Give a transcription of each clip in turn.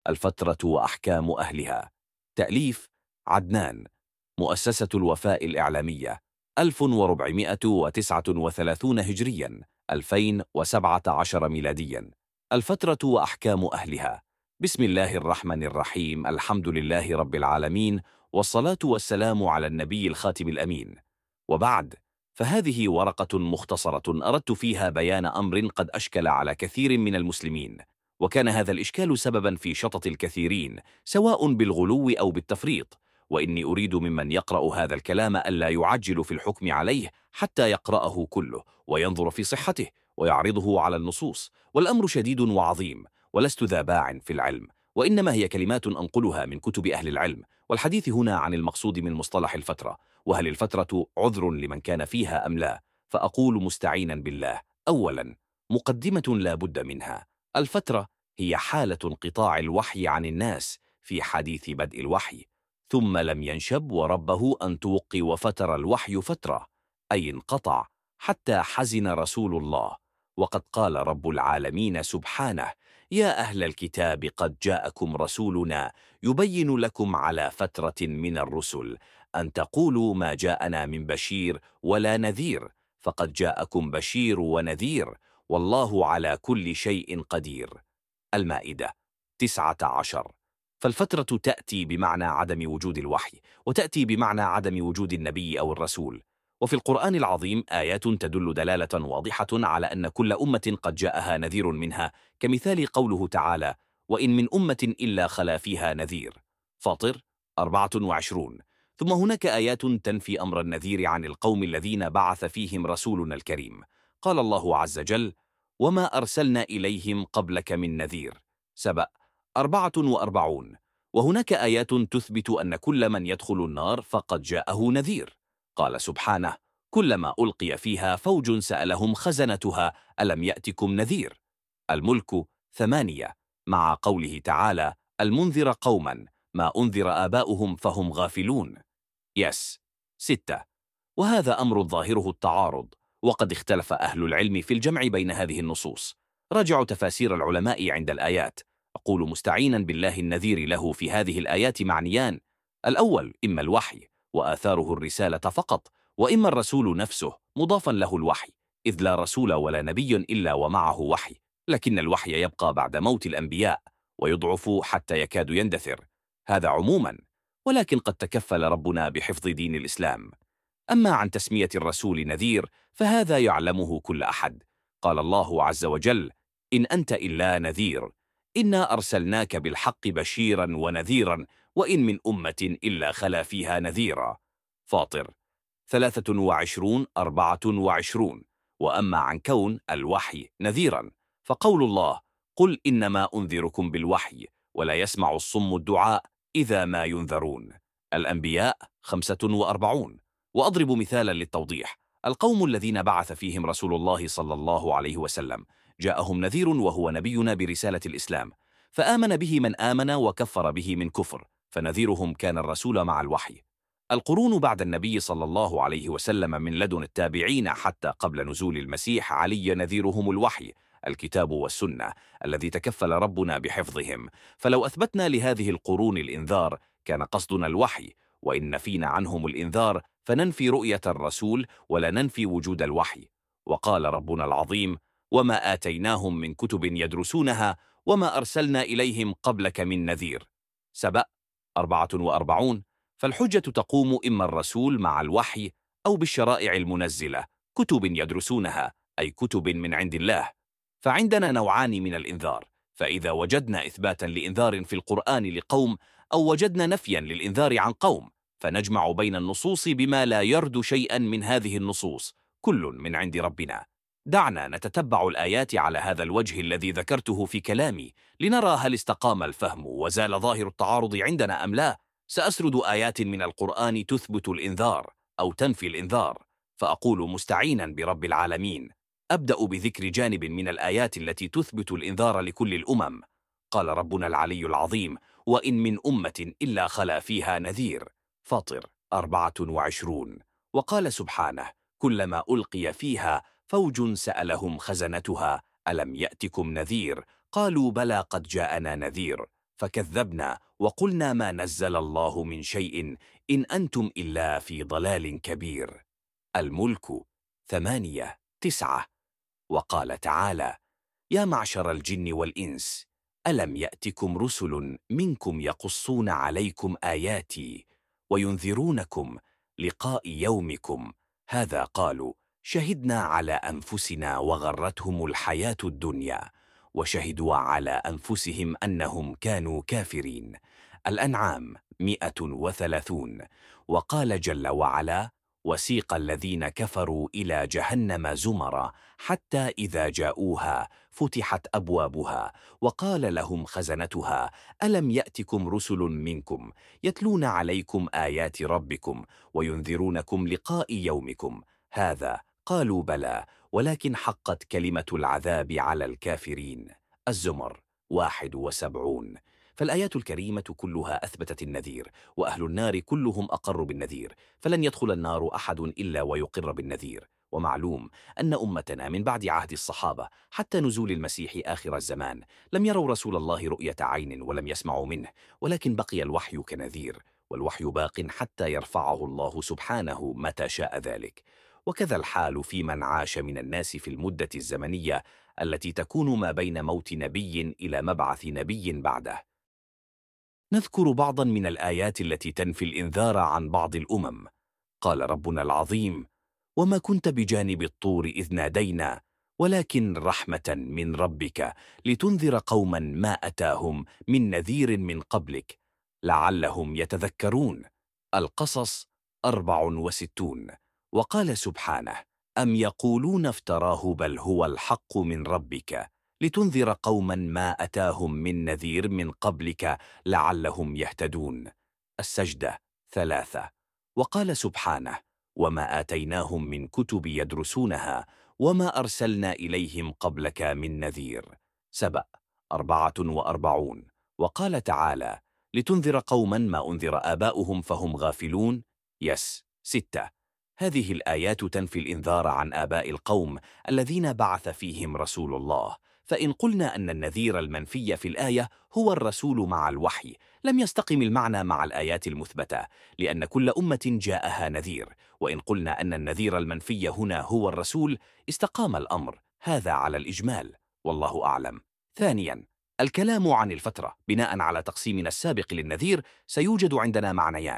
الفترة وأحكام أهلها. تأليف عدنان. مؤسسة الوفاء الإعلامية. 1439 هجريا 2017 ميلاديا. الفترة وأحكام أهلها. بسم الله الرحمن الرحيم. الحمد لله رب العالمين، والصلاة والسلام على النبي الخاتم الأمين. وبعد، فهذه ورقة مختصرة أردت فيها بيان أمر قد أشكل على كثير من المسلمين، وكان هذا الإشكال سببا في شطط الكثيرين سواء بالغلو أو بالتفريط، وإني أريد ممن يقرأ هذا الكلام ألا يعجل في الحكم عليه حتى يقرأه كله وينظر في صحته ويعرضه على النصوص. والأمر شديد وعظيم، ولست ذا باع في العلم، وإنما هي كلمات أنقلها من كتب أهل العلم، والحديث هنا عن المقصود من مصطلح الفترة، وهل الفترة عذر لمن كان فيها أم لا؟ فأقول مستعينا بالله: أولا، مقدمة لا بد منها. الفترة هي حالة انقطاع الوحي عن الناس في حديث بدء الوحي، ثم لم ينشب وربه أن توقي وفتر الوحي فترة، أي انقطع حتى حزن رسول الله. وقد قال رب العالمين سبحانه: يا أهل الكتاب قد جاءكم رسولنا يبين لكم على فترة من الرسل أن تقولوا ما جاءنا من بشير ولا نذير، فقد جاءكم بشير ونذير والله على كل شيء قدير. المائدة 19. فالفترة تأتي بمعنى عدم وجود الوحي، وتأتي بمعنى عدم وجود النبي أو الرسول. وفي القرآن العظيم آيات تدل دلالة واضحة على أن كل أمة قد جاءها نذير منها، كمثال قوله تعالى: وإن من أمة إلا خلا فيها نذير. فاطر 24. ثم هناك آيات تنفي أمر النذير عن القوم الذين بعث فيهم رسولنا الكريم. قال الله عز وجل: وما أرسلنا إليهم قبلك من نذير. سبأ 44. وهناك آيات تثبت أن كل من يدخل النار فقد جاءه نذير. قال سبحانه: كلما ألقي فيها فوج سألهم خزنتها ألم يأتكم نذير. الملك 8. مع قوله تعالى: المنذر قوما ما أنذر آباؤهم فهم غافلون. يس 6. وهذا أمر ظاهره التعارض، وقد اختلف أهل العلم في الجمع بين هذه النصوص. راجعوا تفاسير العلماء عند الآيات. أقول مستعينا بالله: النذير له في هذه الآيات معنيان: الأول إما الوحي وآثاره الرسالة فقط، وإما الرسول نفسه مضافا له الوحي، إذ لا رسول ولا نبي إلا ومعه وحي، لكن الوحي يبقى بعد موت الأنبياء ويضعف حتى يكاد يندثر. هذا عموما، ولكن قد تكفل ربنا بحفظ دين الإسلام. أما عن تسمية الرسول نذير فهذا يعلمه كل أحد. قال الله عز وجل: إن أنت إلا نذير، إنا أرسلناك بالحق بشيرا ونذيرا وإن من أمة إلا خلا فيها نذيرا. فاطر 23 24. وأما عن كون الوحي نذيرا فقول الله: قل إنما أنذركم بالوحي ولا يسمع الصم الدعاء إذا ما ينذرون. الأنبياء 45. وأضرب مثالا للتوضيح: القوم الذين بعث فيهم رسول الله صلى الله عليه وسلم جاءهم نذير وهو نبينا برسالة الإسلام، فآمن به من آمن وكفر به من كفر، فنذيرهم كان الرسول مع الوحي. القرون بعد النبي صلى الله عليه وسلم من لدن التابعين حتى قبل نزول المسيح علي نذيرهم الوحي، الكتاب والسنة الذي تكفل ربنا بحفظهم. فلو أثبتنا لهذه القرون الإنذار كان قصدنا الوحي، وإن نفينا عنهم الإنذار فننفي رؤية الرسول ولا ننفي وجود الوحي. وقال ربنا العظيم: وما آتيناهم من كتب يدرسونها وما أرسلنا إليهم قبلك من نذير. سبأ 44. فالحجة تقوم إما الرسول مع الوحي أو بالشرائع المنزلة، كتب يدرسونها أي كتب من عند الله. فعندنا نوعان من الإنذار، فإذا وجدنا إثباتا لإنذار في القرآن لقوم أو وجدنا نفيا للإنذار عن قوم فنجمع بين النصوص بما لا يرد شيئا من هذه النصوص، كل من عند ربنا. دعنا نتتبع الآيات على هذا الوجه الذي ذكرته في كلامي لنرى هل استقام الفهم وزال ظاهر التعارض عندنا أم لا. سأسرد آيات من القرآن تثبت الإنذار أو تنفي الإنذار، فأقول مستعينا برب العالمين. أبدأ بذكر جانب من الآيات التي تثبت الإنذار لكل الأمم. قال ربنا العلي العظيم: وإن من أمة إلا خلا فيها نذير. فاطر 24. وقال سبحانه: كلما ألقي فيها فوج سألهم خزنتها ألم يأتكم نذير قالوا بلى قد جاءنا نذير. فكذبنا وقلنا ما نزل الله من شيء إن أنتم إلا في ضلال كبير. الملك 8:9. وقال تعالى: يا معشر الجن والإنس ألم يأتكم رسل منكم يقصون عليكم آياتي وينذرونكم لقاء يومكم هذا قالوا شهدنا على أنفسنا وغرتهم الحياة الدنيا وشهدوا على أنفسهم أنهم كانوا كافرين. الأنعام 130. وقال جل وعلا: وسيق الذين كفروا إلى جهنم زمرا حتى إذا جاءوها فتحت أبوابها وقال لهم خزنتها ألم يأتكم رسل منكم يتلون عليكم آيات ربكم وينذرونكم لقاء يومكم هذا قالوا بلى ولكن حقت كلمة العذاب على الكافرين. الزمر 71. فالآيات الكريمة كلها أثبتت النذير، وأهل النار كلهم أقروا بالنذير، فلن يدخل النار أحد إلا ويقر بالنذير. ومعلوم أن أمتنا من بعد عهد الصحابة حتى نزول المسيح آخر الزمان لم يروا رسول الله رؤية عين ولم يسمعوا منه، ولكن بقي الوحي كنذير، والوحي باق حتى يرفعه الله سبحانه متى شاء ذلك. وكذا الحال في من عاش من الناس في المدة الزمنية التي تكون ما بين موت نبي إلى مبعث نبي بعده. نذكر بعضا من الآيات التي تنفي الإنذار عن بعض الأمم. قال ربنا العظيم: وما كنت بجانب الطور إذ نادينا ولكن رحمة من ربك لتنذر قوما ما أتاهم من نذير من قبلك لعلهم يتذكرون. القصص 64. وقال سبحانه: أم يقولون افتراه بل هو الحق من ربك لتنذر قوما ما أتاهم من نذير من قبلك لعلهم يهتدون. السجدة 3. وقال سبحانه: وما آتيناهم من كتب يدرسونها وما أرسلنا إليهم قبلك من نذير. سبأ 44. وقال تعالى: لتنذر قوما ما أنذر آباؤهم فهم غافلون. يس 6. هذه الآيات تنفي الإنذار عن آباء القوم الذين بعث فيهم رسول الله، فإن قلنا أن النذير المنفي في الآية هو الرسول مع الوحي لم يستقم المعنى مع الآيات المثبتة، لأن كل أمة جاءها نذير، وإن قلنا أن النذير المنفي هنا هو الرسول استقام الأمر، هذا على الإجمال، والله أعلم. ثانياً، الكلام عن الفترة بناء على تقسيمنا السابق للنذير سيوجد عندنا معنيان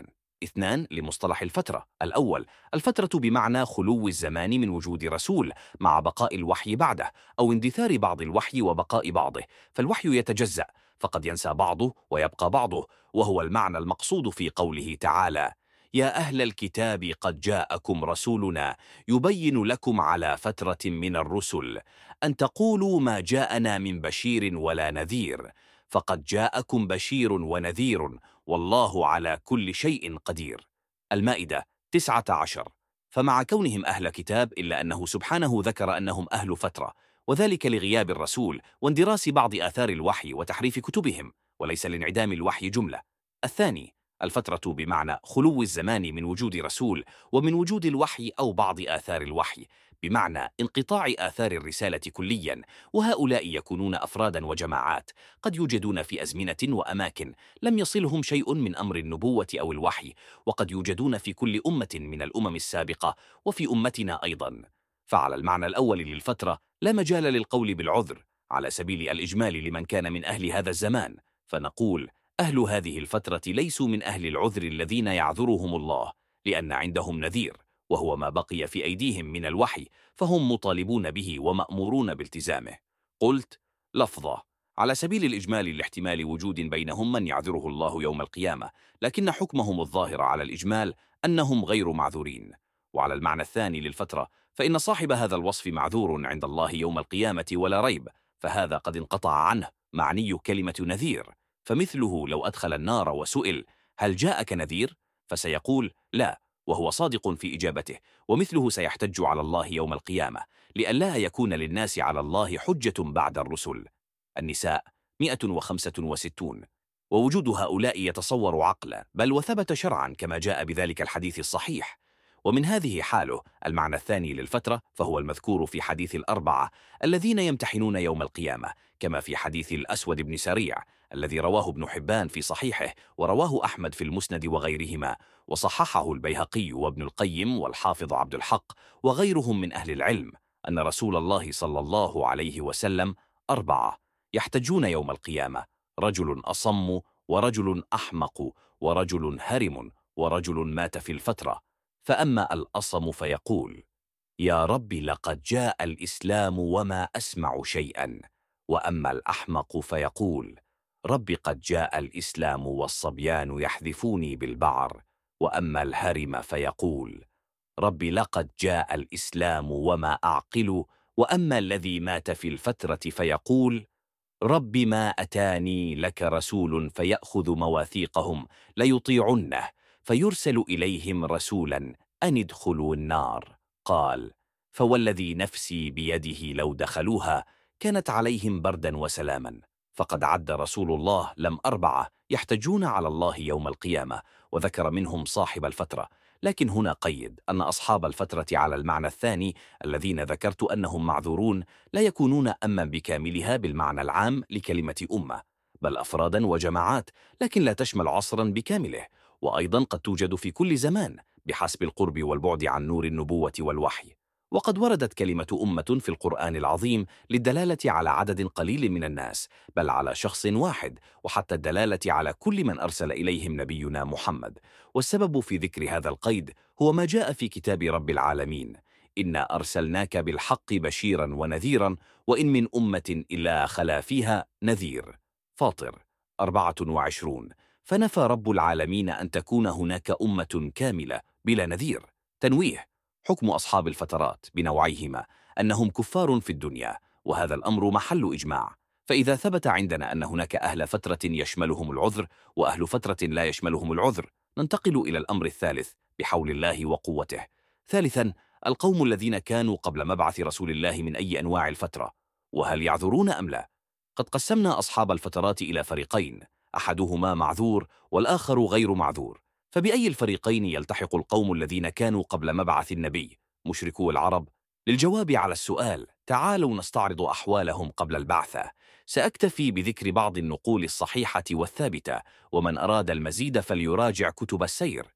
2 لمصطلح الفترة. الأول: الفترة بمعنى خلو الزمان من وجود رسول مع بقاء الوحي بعده، أو اندثار بعض الوحي وبقاء بعضه، فالوحي يتجزأ فقد ينسى بعضه ويبقى بعضه، وهو المعنى المقصود في قوله تعالى: يا أهل الكتاب قد جاءكم رسولنا يبين لكم على فترة من الرسل أن تقولوا ما جاءنا من بشير ولا نذير، فقد جاءكم بشير ونذير والله على كل شيء قدير. المائدة 19. فمع كونهم أهل كتاب إلا أنه سبحانه ذكر أنهم أهل فترة، وذلك لغياب الرسول واندراس بعض آثار الوحي وتحريف كتبهم، وليس لانعدام الوحي جملة. الثاني: الفترة بمعنى خلو الزمان من وجود رسول ومن وجود الوحي أو بعض آثار الوحي، بمعنى انقطاع آثار الرسالة كليا، وهؤلاء يكونون أفرادا وجماعات قد يوجدون في أزمنة وأماكن لم يصلهم شيء من أمر النبوة أو الوحي، وقد يوجدون في كل أمة من الأمم السابقة وفي أمتنا أيضا. فعلى المعنى الأول للفترة لا مجال للقول بالعذر على سبيل الإجمال لمن كان من أهل هذا الزمان، فنقول: أهل هذه الفترة ليسوا من أهل العذر الذين يعذرهم الله، لأن عندهم نذير وهو ما بقي في أيديهم من الوحي، فهم مطالبون به ومأمورون بالتزامه. قلت: لفظة على سبيل الإجمال لاحتمال وجود بينهم من يعذره الله يوم القيامة، لكن حكمهم الظاهر على الإجمال أنهم غير معذورين. وعلى المعنى الثاني للفترة فإن صاحب هذا الوصف معذور عند الله يوم القيامة ولا ريب، فهذا قد انقطع عنه معني كلمة نذير، فمثله لو أدخل النار وسئل: هل جاءك نذير؟ فسيقول: لا، وهو صادق في إجابته، ومثله سيحتج على الله يوم القيامة لئلا يكون للناس على الله حجة بعد الرسل. النساء 165. ووجود هؤلاء يتصور عقلا بل وثبت شرعا كما جاء بذلك الحديث الصحيح. ومن هذه حاله المعنى الثاني للفترة فهو المذكور في حديث الأربعة الذين يمتحنون يوم القيامة، كما في حديث الأسود بن سريع الذي رواه ابن حبان في صحيحه، ورواه أحمد في المسند وغيرهما، وصححه البيهقي وابن القيم والحافظ عبد الحق وغيرهم من أهل العلم، أن رسول الله صلى الله عليه وسلم 4 يحتجون يوم القيامة: رجل أصم، ورجل أحمق، ورجل هرم، ورجل مات في الفترة. فأما الأصم فيقول: يا رب لقد جاء الإسلام وما أسمع شيئا. وأما الأحمق فيقول: رب قد جاء الإسلام والصبيان يحذفوني بالبعر. وأما الهرم فيقول: رب لقد جاء الإسلام وما أعقل. وأما الذي مات في الفترة فيقول: رب ما أتاني لك رسول فيأخذ مواثيقهم ليطيعنه، فيرسل إليهم رسولا أن ادخلوا النار. قال: فوالذي نفسي بيده لو دخلوها كانت عليهم بردا وسلاما. فقد عد رسول الله لم 4 يحتجون على الله يوم القيامة، وذكر منهم صاحب الفترة. لكن هنا قيد أن أصحاب الفترة على المعنى الثاني الذين ذكرت أنهم معذورون لا يكونون أما بكاملها بالمعنى العام لكلمة أمة، بل أفرادا وجماعات، لكن لا تشمل عصرا بكامله، وأيضا قد توجد في كل زمان بحسب القرب والبعد عن نور النبوة والوحي. وقد وردت كلمة أمة في القرآن العظيم للدلالة على عدد قليل من الناس، بل على شخص واحد، وحتى الدلالة على كل من أرسل إليهم نبينا محمد. والسبب في ذكر هذا القيد هو ما جاء في كتاب رب العالمين: إنا أرسلناك بالحق بشيرا ونذيرا، وإن من أمة إلا خلا فيها نذير. فاطر 24. فنفى رب العالمين أن تكون هناك أمة كاملة بلا نذير. تنويه: حكم أصحاب الفترات بنوعيهما أنهم كفار في الدنيا، وهذا الأمر محل إجماع. فإذا ثبت عندنا أن هناك أهل فترة يشملهم العذر وأهل فترة لا يشملهم العذر، ننتقل إلى الأمر الثالث بحول الله وقوته. ثالثا، القوم الذين كانوا قبل مبعث رسول الله من أي أنواع الفترة، وهل يعذرون أم لا؟ قد قسمنا أصحاب الفترات إلى فريقين، أحدهما معذور والآخر غير معذور. فبأي الفريقين يلتحق القوم الذين كانوا قبل مبعث النبي، مشركو العرب؟ للجواب على السؤال تعالوا نستعرض أحوالهم قبل البعثة. سأكتفي بذكر بعض النقول الصحيحة والثابتة، ومن أراد المزيد فليراجع كتب السير.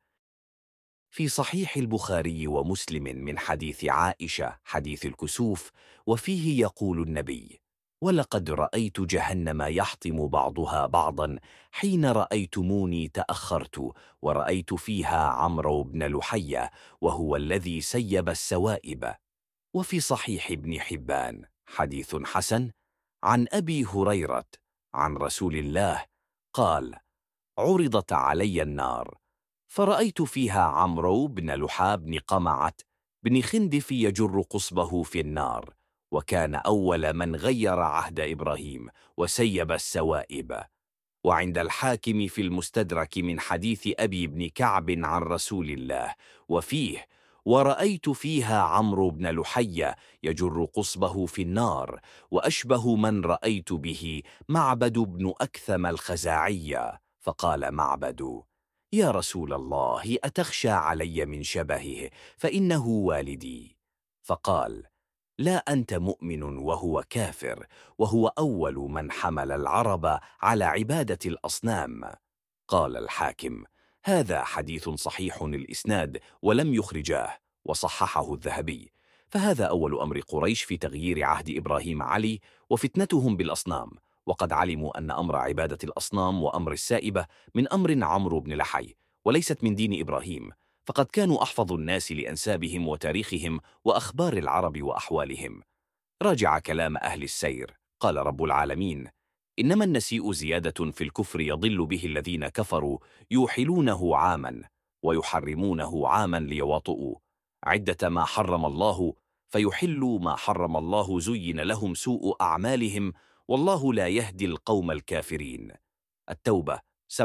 في صحيح البخاري ومسلم من حديث عائشة حديث الكسوف، وفيه يقول النبي: ولقد رأيت جهنم يحطم بعضها بعضا حين رأيتموني تأخرت، ورأيت فيها عمرو بن لحية وهو الذي سيب السوائب. وفي صحيح ابن حبان حديث حسن عن أبي هريرة عن رسول الله قال: عرضت علي النار فرأيت فيها عمرو بن لحى بن قمعة بن خندف يجر قصبه في النار، وكان أول من غير عهد إبراهيم وسيب السوائب. وعند الحاكم في المستدرك من حديث أبي بن كعب عن رسول الله، وفيه: ورأيت فيها عمرو بن لحي يجر قصبه في النار، وأشبه من رأيت به معبد بن أكثم الخزاعي. فقال معبد: يا رسول الله، أتخشى علي من شبهه؟ فإنه والدي. فقال: لا أنت مؤمن وهو كافر، وهو أول من حمل العرب على عبادة الأصنام. قال الحاكم: هذا حديث صحيح الإسناد ولم يخرجاه، وصححه الذهبي. فهذا أول أمر قريش في تغيير عهد إبراهيم علي وفتنتهم بالأصنام، وقد علموا أن أمر عبادة الأصنام وأمر السائبة من أمر عمرو بن لحي، وليست من دين إبراهيم، فقد كانوا أحفظ الناس لأنسابهم وتاريخهم وأخبار العرب وأحوالهم. راجع كلام أهل السير. قال رب العالمين: إنما النسيء زيادة في الكفر يضل به الذين كفروا يوحلونه عاما ويحرمونه عاما ليواطؤوا عدة ما حرم الله فيحلوا ما حرم الله، زين لهم سوء أعمالهم والله لا يهدي القوم الكافرين. التوبة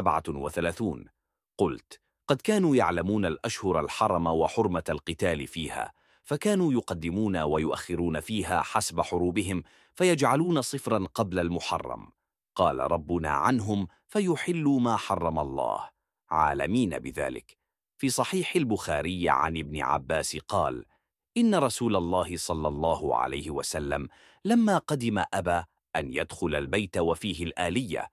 37. قلت: قد كانوا يعلمون الأشهر الحرم وحرمة القتال فيها، فكانوا يقدمون ويؤخرون فيها حسب حروبهم، فيجعلون صفرا قبل المحرم. قال ربنا عنهم: فيحلوا ما حرم الله، عالمين بذلك. في صحيح البخاري عن ابن عباس قال: إن رسول الله صلى الله عليه وسلم لما قدم أبى أن يدخل البيت وفيه الآلية،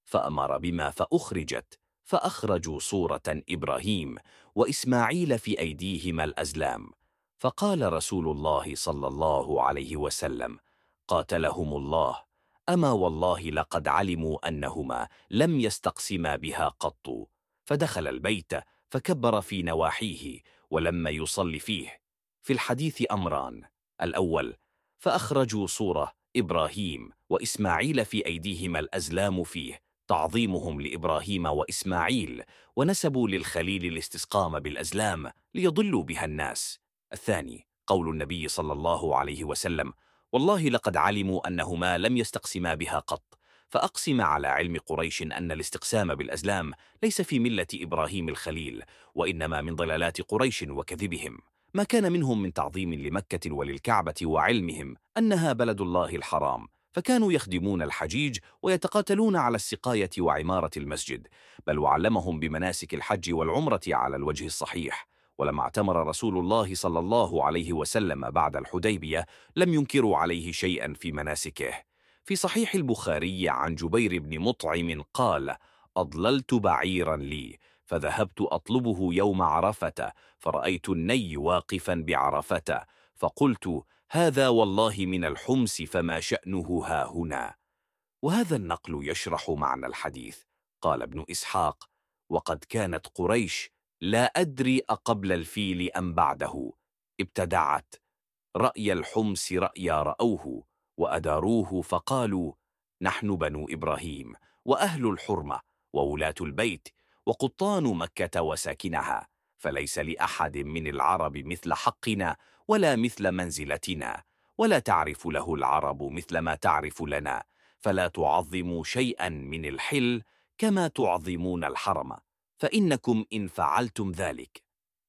فأمر بما فأخرجت، فأخرجوا صورة إبراهيم وإسماعيل في أيديهما الأزلام. فقال رسول الله صلى الله عليه وسلم: قاتلهم الله، أما والله لقد علموا أنهما لم يستقسما بها قط. فدخل البيت فكبر في نواحيه ولما يصلي فيه. في الحديث أمران: الأول، فأخرجوا صورة إبراهيم وإسماعيل في أيديهما الأزلام فيه تعظيمهم لإبراهيم وإسماعيل، ونسبوا للخليل الاستسقام بالأزلام ليضلوا بها الناس. الثاني، قول النبي صلى الله عليه وسلم: والله لقد علموا أنهما لم يستقسما بها قط. فأقسم على علم قريش أن الاستقسام بالأزلام ليس في ملة إبراهيم الخليل، وإنما من ضلالات قريش وكذبهم، ما كان منهم من تعظيم لمكة وللكعبة، وعلمهم أنها بلد الله الحرام، فكانوا يخدمون الحجيج ويتقاتلون على السقاية وعمارة المسجد، بل وعلمهم بمناسك الحج والعمرة على الوجه الصحيح. ولما اعتمر رسول الله صلى الله عليه وسلم بعد الحديبية لم ينكروا عليه شيئا في مناسكه. في صحيح البخاري عن جبير بن مطعم قال: أضللت بعيرا لي فذهبت أطلبه يوم عرفة، فرأيت الني واقفا بعرفة، فقلت: هذا والله من الحمس فما شأنه ها هنا. وهذا النقل يشرح معنى الحديث. قال ابن إسحاق: وقد كانت قريش، لا أدري أقبل الفيل أم بعده، ابتدعت رأي الحمس رأيا رأوه، وأداروه فقالوا: نحن بنو إبراهيم وأهل الحرمة وولاة البيت وقطان مكة وساكنها، فليس لأحد من العرب مثل حقنا ولا مثل منزلتنا، ولا تعرف له العرب مثل ما تعرف لنا، فلا تعظموا شيئا من الحل كما تعظمون الحرم، فإنكم إن فعلتم ذلك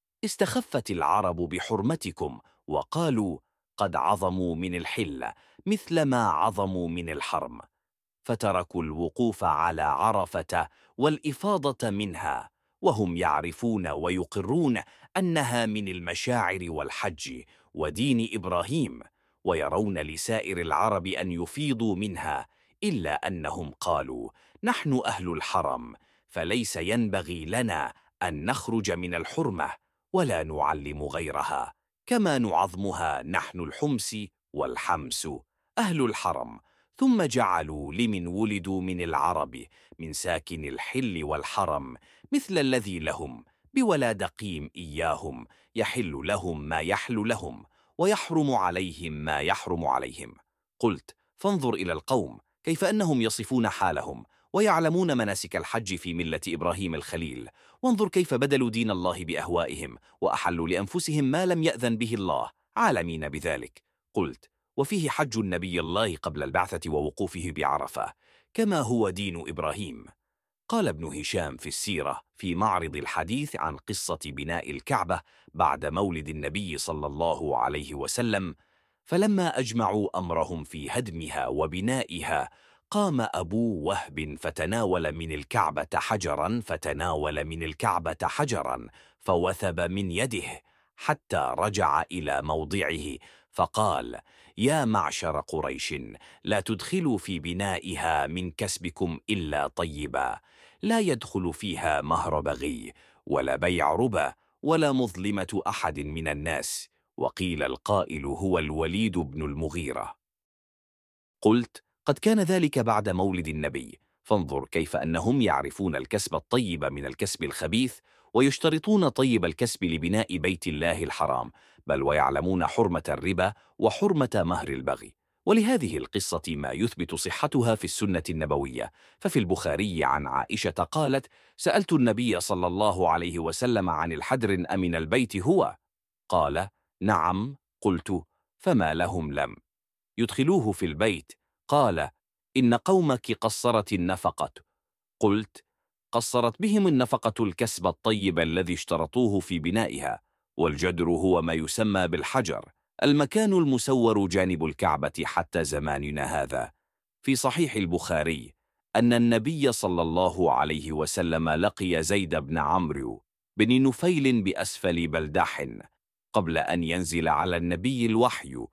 استخفت العرب بحرمتكم، وقالوا: قد عظموا من الحل مثل ما عظموا من الحرم، فتركوا الوقوف على عرفة والإفاضة منها، وهم يعرفون ويقرون أنها من المشاعر والحج ودين إبراهيم، ويرون لسائر العرب أن يفيضوا منها، إلا أنهم قالوا: نحن أهل الحرم، فليس ينبغي لنا أن نخرج من الحرمة ولا نعلم غيرها، كما نعظمها نحن الحمس والحمس أهل الحرم. ثم جعلوا لمن ولدوا من العرب من ساكن الحل والحرم مثل الذي لهم، بولا قيم إياهم، يحل لهم ما يحل لهم، ويحرم عليهم ما يحرم عليهم. قلت: فانظر إلى القوم كيف أنهم يصفون حالهم ويعلمون مناسك الحج في ملة إبراهيم الخليل، وانظر كيف بدلوا دين الله بأهوائهم وأحلوا لأنفسهم ما لم يأذن به الله، عالمين بذلك. قلت: وفيه حج النبي الله قبل البعثة ووقوفه بعرفة كما هو دين إبراهيم. قال ابن هشام في السيرة في معرض الحديث عن قصة بناء الكعبة بعد مولد النبي صلى الله عليه وسلم: فلما أجمعوا أمرهم في هدمها وبنائها، قام أبو وهب فتناول من الكعبة حجرا فوثب من يده حتى رجع إلى موضعه، فقال: يا معشر قريش، لا تدخلوا في بنائها من كسبكم إلا طيبا، لا يدخل فيها مهر بغي ولا بيع ربا ولا مظلمة أحد من الناس. وقيل القائل هو الوليد بن المغيرة. قلت: قد كان ذلك بعد مولد النبي، فانظر كيف أنهم يعرفون الكسب الطيب من الكسب الخبيث، ويشترطون طيب الكسب لبناء بيت الله الحرام، بل ويعلمون حرمة الربا وحرمة مهر البغي. ولهذه القصة ما يثبت صحتها في السنة النبوية. ففي البخاري عن عائشة قالت: سألت النبي صلى الله عليه وسلم عن الحدر أمن البيت هو؟ قال: نعم. قلت: فما لهم لم يدخلوه في البيت؟ قال: إن قومك قصرت النفقة. قلت: قصرت بهم النفقة الكسب الطيب الذي اشترطوه في بنائها، والجدر هو ما يسمى بالحجر، المكان المسور جانب الكعبة حتى زماننا هذا. في صحيح البخاري أن النبي صلى الله عليه وسلم لقي زيد بن عمرو بن نفيل بأسفل بلدح قبل أن ينزل على النبي الوحي،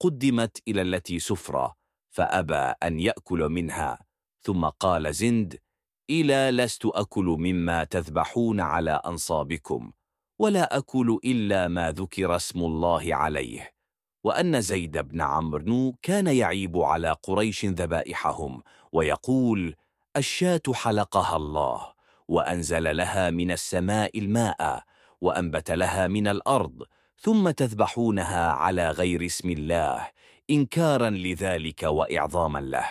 فقدمت إلى التي سفرى، فأبى أن يأكل منها، ثم قال زند: إلى لست أكل مما تذبحون على أنصابكم، ولا أكل إلا ما ذكر اسم الله عليه. وأن زيد بن عمرو كان يعيب على قريش ذبائحهم ويقول: الشاة حلقها الله، وأنزل لها من السماء الماء، وأنبت لها من الأرض، ثم تذبحونها على غير اسم الله، إنكارا لذلك وإعظاما له.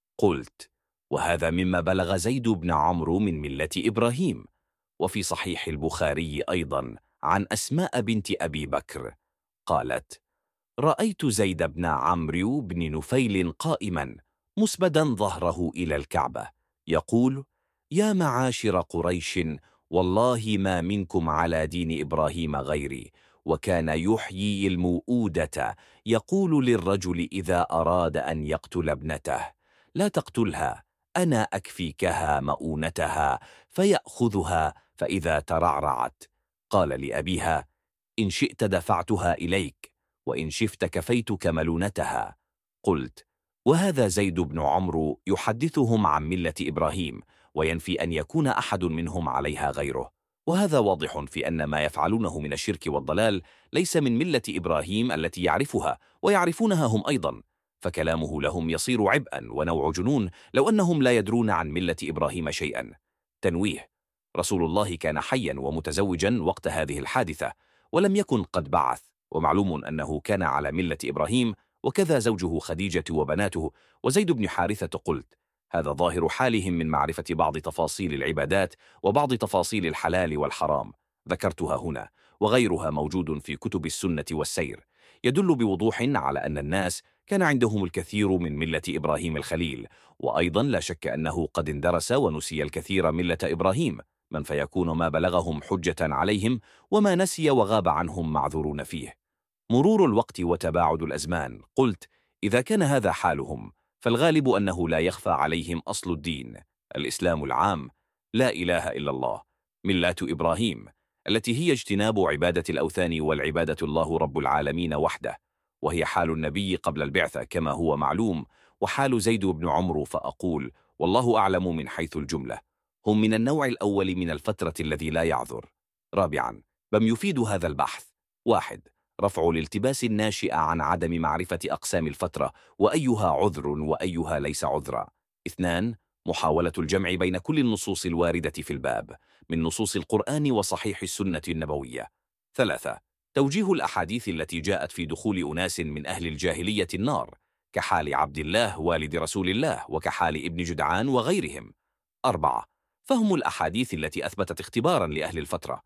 قلت: وهذا مما بلغ زيد بن عمرو من ملة إبراهيم. وفي صحيح البخاري أيضا عن أسماء بنت أبي بكر قالت: رأيت زيد بن عمرو بن نفيل قائما مسبدا ظهره إلى الكعبة يقول: يا معاشر قريش، والله ما منكم على دين إبراهيم غيري. وكان يحيي الموءودة، يقول للرجل إذا أراد أن يقتل ابنته: لا تقتلها، أنا أكفيكها مؤونتها، فيأخذها فإذا ترعرعت قال لأبيها: إن شئت دفعتها إليك، وإن شفت كفيتك ملونتها. قلت: وهذا زيد بن عمرو يحدثهم عن ملة إبراهيم، وينفي أن يكون أحد منهم عليها غيره، وهذا واضح في أن ما يفعلونه من الشرك والضلال ليس من ملة إبراهيم التي يعرفها ويعرفونها هم أيضا، فكلامه لهم يصير عبئا ونوع جنون لو أنهم لا يدرون عن ملة إبراهيم شيئا. تنويه: رسول الله كان حيا ومتزوجا وقت هذه الحادثة، ولم يكن قد بعث، ومعلوم أنه كان على ملة إبراهيم، وكذا زوجه خديجة وبناته وزيد بن حارثة. قلت: هذا ظاهر حالهم من معرفة بعض تفاصيل العبادات وبعض تفاصيل الحلال والحرام، ذكرتها هنا، وغيرها موجود في كتب السنة والسير، يدل بوضوح على أن الناس كان عندهم الكثير من ملة إبراهيم الخليل. وأيضا لا شك أنه قد اندرس ونسي الكثير ملة إبراهيم، من فيكون ما بلغهم حجة عليهم، وما نسي وغاب عنهم معذورون فيه. مرور الوقت وتباعد الأزمان. قلت: إذا كان هذا حالهم، فالغالب أنه لا يخفى عليهم أصل الدين، الإسلام العام، لا إله إلا الله، ملة إبراهيم، التي هي اجتناب عبادة الأوثان والعبادة الله رب العالمين وحده، وهي حال النبي قبل البعثة كما هو معلوم، وحال زيد بن عمرو. فأقول: والله أعلم من حيث الجملة، هم من النوع الأول من الفترة الذي لا يعذر. رابعا، بم يفيد هذا البحث: 1. رفع الالتباس الناشئ عن عدم معرفة أقسام الفترة، وأيها عذر وأيها ليس عذرا. 2. محاولة الجمع بين كل النصوص الواردة في الباب من نصوص القرآن وصحيح السنة النبوية. 3. توجيه الأحاديث التي جاءت في دخول أناس من أهل الجاهلية النار، كحال عبد الله والد رسول الله، وكحال ابن جدعان وغيرهم. 4. فهم الأحاديث التي أثبتت اختبارا لأهل الفترة.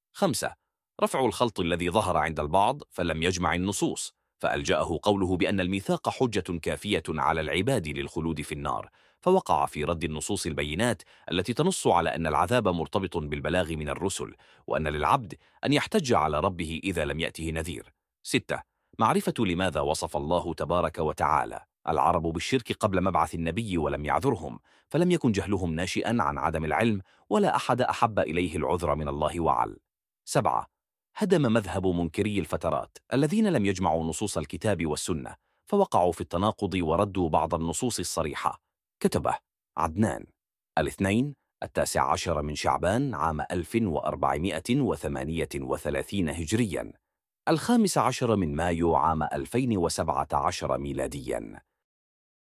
5. رفع الخلط الذي ظهر عند البعض فلم يجمع النصوص، فألجأه قوله بأن الميثاق حجة كافية على العباد للخلود في النار، فوقع في رد النصوص البينات التي تنص على أن العذاب مرتبط بالبلاغ من الرسل، وأن للعبد أن يحتج على ربه إذا لم يأته نذير. 6. معرفة لماذا وصف الله تبارك وتعالى العرب بالشرك قبل مبعث النبي ولم يعذرهم، فلم يكن جهلهم ناشئا عن عدم العلم، ولا أحد أحب إليه العذر من الله وعل. 7. هدم مذهب منكري الفترات الذين لم يجمعوا نصوص الكتاب والسنة، فوقعوا في التناقض وردوا بعض النصوص الصريحة. كتبه عدنان، 19 من شعبان عام 1438 هجريا، 15 من مايو عام 2017 ميلاديا.